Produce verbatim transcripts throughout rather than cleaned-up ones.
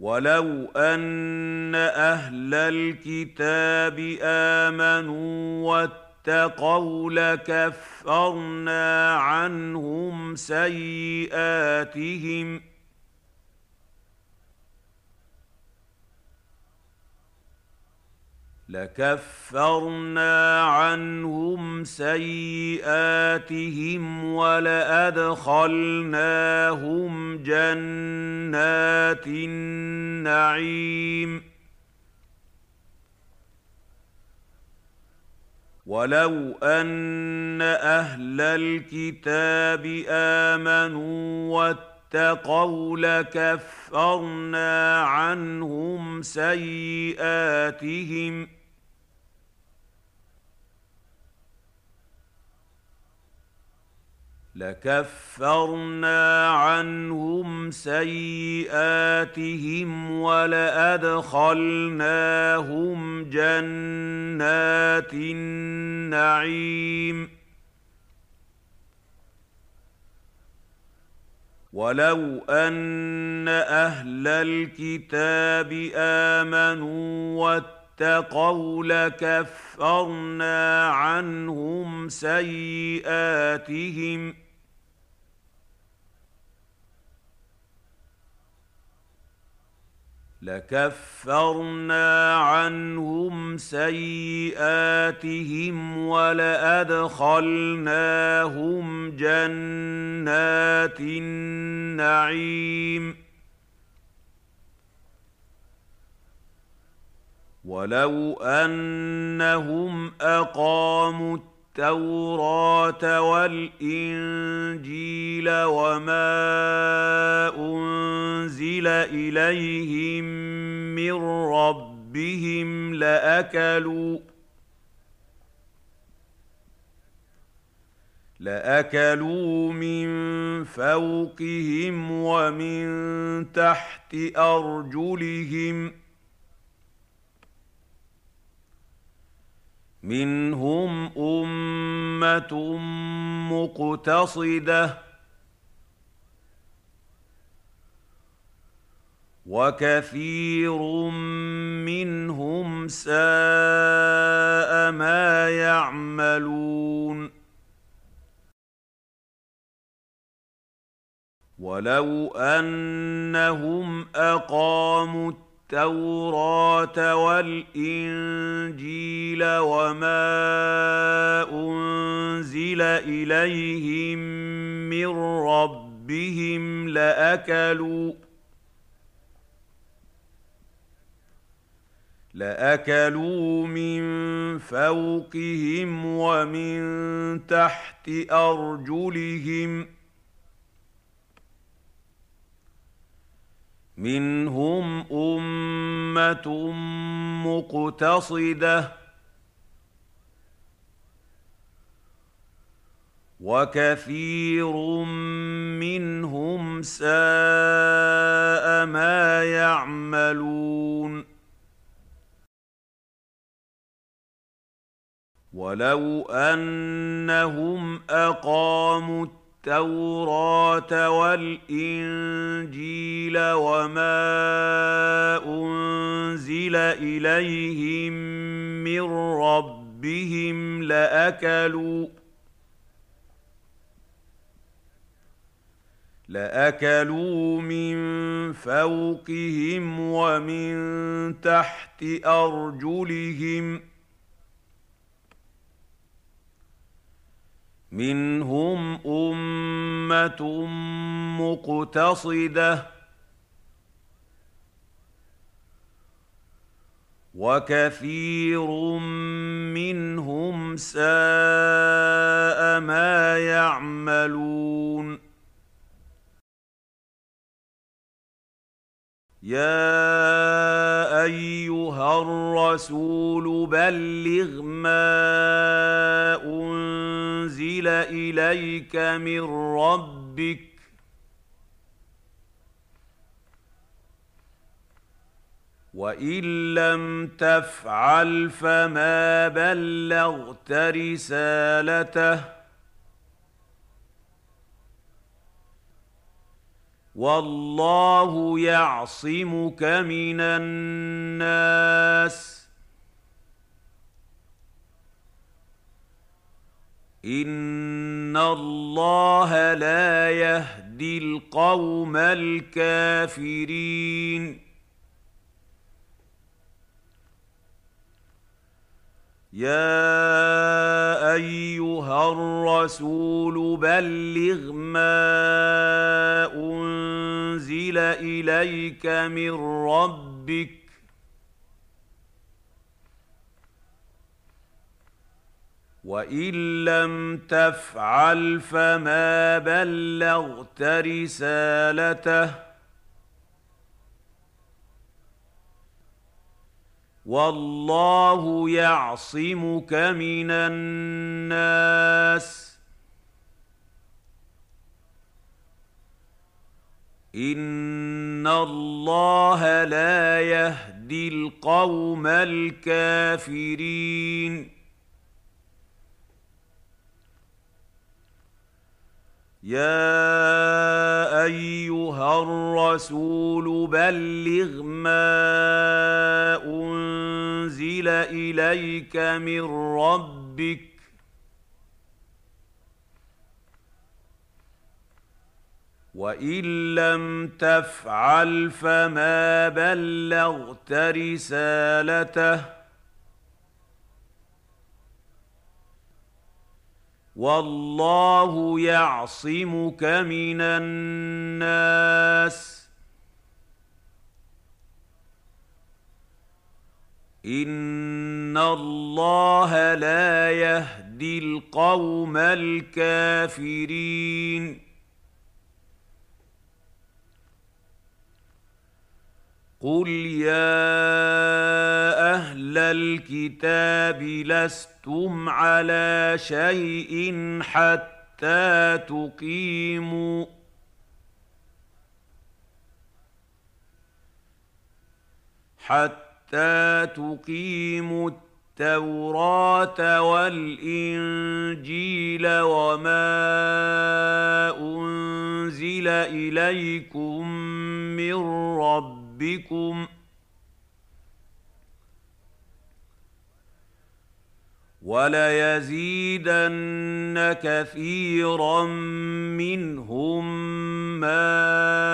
وَلَوْ أَنَّ أَهْلَ الْكِتَابِ آمَنُوا وَاتَّقَوْا لَكَفَّرْنَا عَنْهُمْ سَيِّئَاتِهِمْ لَكَفَّرْنَا عَنْهُمْ سَيِّئَاتِهِمْ وَلَأَدْخَلْنَاهُمْ جَنَّاتِ النَّعِيمِ وَلَوْ أَنَّ أَهْلَ الْكِتَابِ آمَنُوا وَاتَّقَوْا لَكَفَّرْنَا عَنْهُمْ سَيِّئَاتِهِمْ لَكَفَّرْنَا عَنْهُمْ سَيِّئَاتِهِمْ وَلَأَدْخَلْنَاهُمْ جَنَّاتِ النَّعِيمِ وَلَوْ أَنَّ أَهْلَ الْكِتَابِ آمَنُوا وَاتَّقَوْا لَكَفَّرْنَا عَنْهُمْ سَيِّئَاتِهِمْ لَكَفَّرْنَا عَنْهُمْ سَيِّئَاتِهِمْ وَلَأَدْخَلْنَاهُمْ جَنَّاتِ النَّعِيمِ وَلَوْ أَنَّهُمْ أَقَامُوا التَّوْرَاةَ وَالْإِنجِيلَ وَمَا أُنزِلَ إِلَيْهِم مِّن رَّبِّهِمْ لَأَكَلُوا لَأَكَلُوا مِن فَوْقِهِمْ وَمِن تَحْتِ أَرْجُلِهِم ۚ مِّنْهُمْ أُمَّةٌ مُّقْتَصِدَةٌ وَكَثِيرٌ مِّنْهُمْ سَاءَ مَا يَعْمَلُونَ وَلَوْ أَنَّهُمْ أَقَامُوا التَّوْرَاةَ وَالْإِنجِيلَ وَمَا أُنزِلَ إِلَيْهِم مِّن رَّبِّهِمْ لَأَكَلُوا لَأَكَلُوا مِن فَوْقِهِمْ وَمِن تَحْتِ أَرْجُلِهِم ۚ مِّنْهُمْ أُمَّةٌ مُّقْتَصِدَةٌ وَكَثِيرٌ مِّنْهُمْ سَاءَ مَا يَعْمَلُونَ وَلَوْ أَنَّهُمْ أَقَامُوا التَّوْرَاةَ وَالْإِنجِيلَ وَمَا أُنزِلَ إِلَيْهِم مِّن رَّبِّهِمْ لَأَكَلُوا لَأَكَلُوا مِن فَوْقِهِمْ وَمِن تَحْتِ أَرْجُلِهِم ۚ مِّنْهُمْ أُمَّةٌ مُّقْتَصِدَةٌ وَكَثِيرٌ مِّنْهُمْ سَاءَ مَا يَعْمَلُونَ يَا أَيُّهَا الرَّسُولُ بَلِّغْ مَا أُنزِلَ إِلَيْكَ مِن رَّبِّكَ ۖ وَإِن لَّمْ تَفْعَلْ فَمَا بَلَّغْتَ رِسَالَتَهُ ۚ والله يعصمك من الناس إن الله لا يهدي القوم الكافرين يا أيها الرسول بلغ ما أنزل إليك من ربك وإن لم تفعل فما بلغت رسالته والله يعصمك من الناس إن الله لا يهدي القوم الكافرين يا أيها الرسول بلغ ما أنزل إليك من ربك وإن لم تفعل فما بلغت رسالته والله يعصمك من الناس إن الله لا يهدي القوم الكافرين قل يا أهل الكتاب لستم على شيء حتى تقيموا حتى تقيموا التوراة والإنجيل وما أنزل إليكم من ربكم بكم وليزيدن كثيرا منهم ما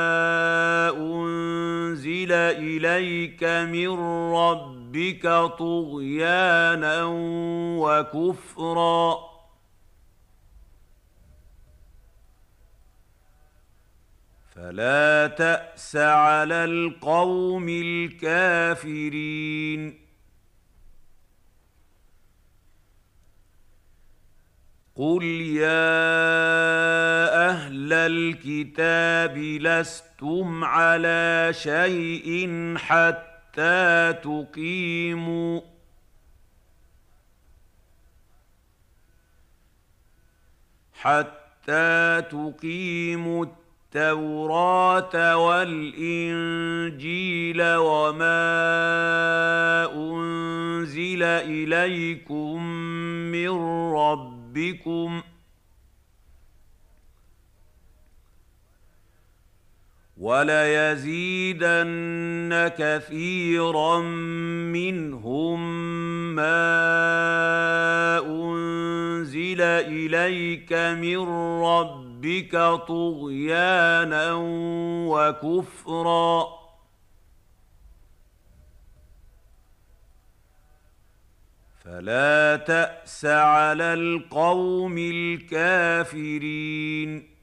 أنزل إليك من ربك طغيانا وكفرا فلا تأس على القوم الكافرين قل يا أهل الكتاب لستم على شيء حتى تقيموا حتى تقيموا التوراة والإنجيل وما أنزل إليكم من ربكم وليزيدن كثيرا منهم ما أنزل إليك من ربك طغيانا وكفرا فلا تأس على القوم الكافرين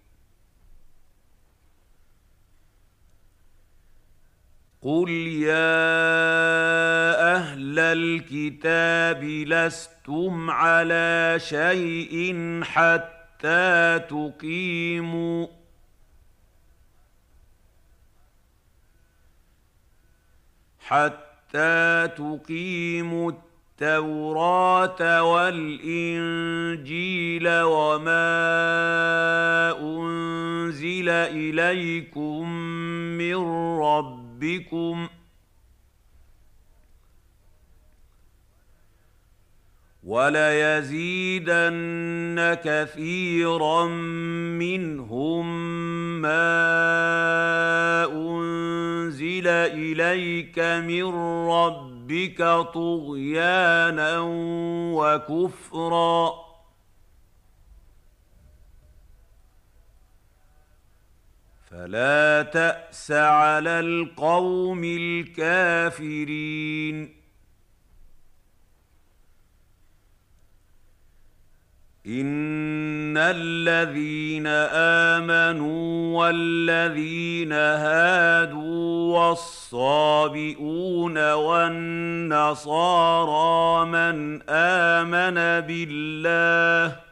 قل يا أهل الكتاب لستم على شيء حتى تقيموا حتى تقيموا التوراة والإنجيل وما أنزل إليكم من ربكم وَلَيَزِيدَنَّ كَثِيرًا مِّنْهُم مَّا أُنزِلَ إِلَيْكَ مِن رَّبِّكَ طُغْيَانًا وَكُفْرًا ۖ فَلَا تَأْسَ عَلَى الْقَوْمِ الْكَافِرِينَ إِنَّ الَّذِينَ آمَنُوا وَالَّذِينَ هَادُوا وَالصَّابِئُونَ وَالنَّصَارَىٰ مَنْ آمَنَ بِاللَّهِ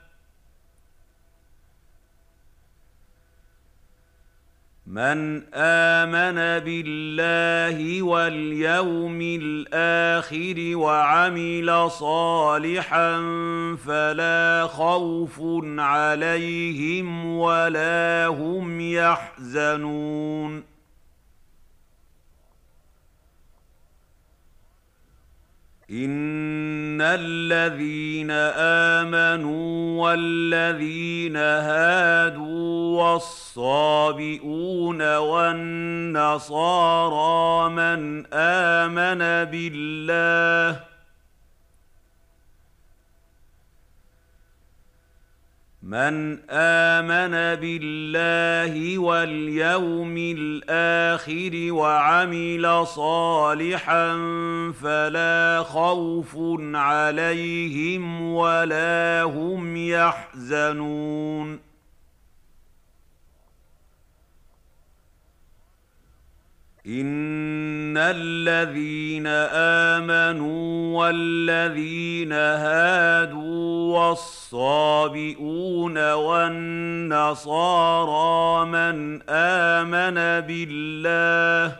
من آمن بالله واليوم الآخر وعمل صالحا فلا خوف عليهم ولا هم يحزنون إن الذين آمنوا والذين هادوا والصابئون والنصارى من آمن بالله من آمن بالله واليوم الآخر وعمل صالحا فلا خوف عليهم ولا هم يحزنون إن الذين آمنوا والذين هادوا والصابئون والنصارى من آمن بالله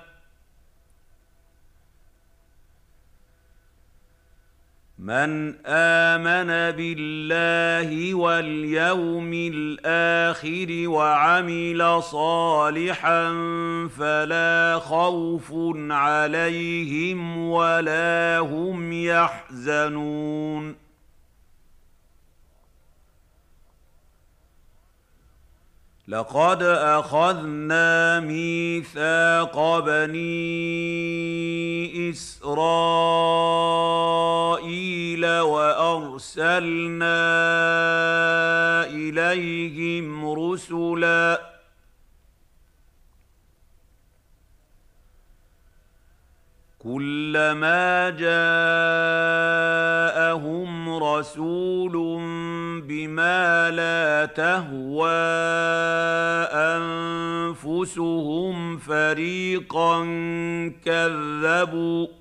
من آمن بالله واليوم الآخر وعمل صالحا فلا خوف عليهم ولا هم يحزنون لقد أخذنا ميثاق بني إسرائيل وأرسلنا إليهم رسلاً كلما جاءهم رسول بما لا تهوى أنفسهم فريقا كذبوا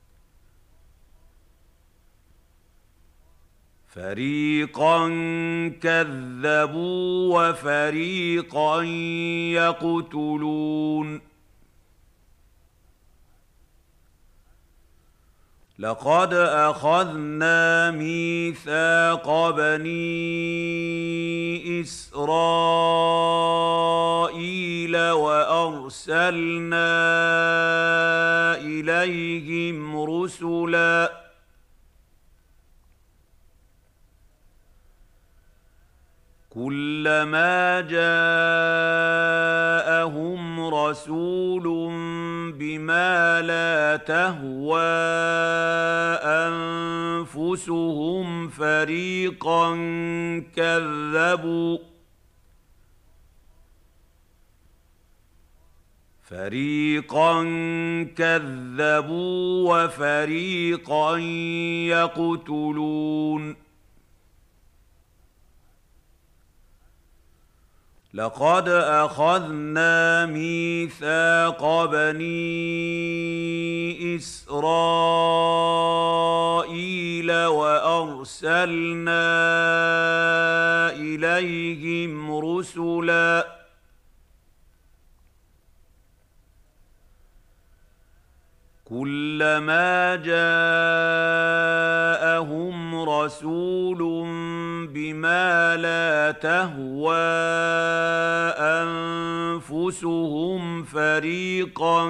فريقا كذبوا وفريقا يقتلون لقد أخذنا ميثاق بني إسرائيل وأرسلنا إليهم رسلاً كلما جاءهم رسول بما لا تهوى أنفسهم فريقا كذبوا فريقا كذبوا وفريقا يقتلون لقد أخذنا ميثاق بني إسرائيل وأرسلنا إليهم رسلاً كلما جاءهم رسول بما لا تهوى أنفسهم فريقا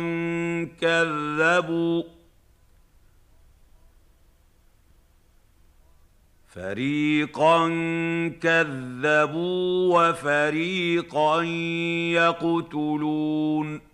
كذبوا فريقا كذبوا وفريقا يقتلون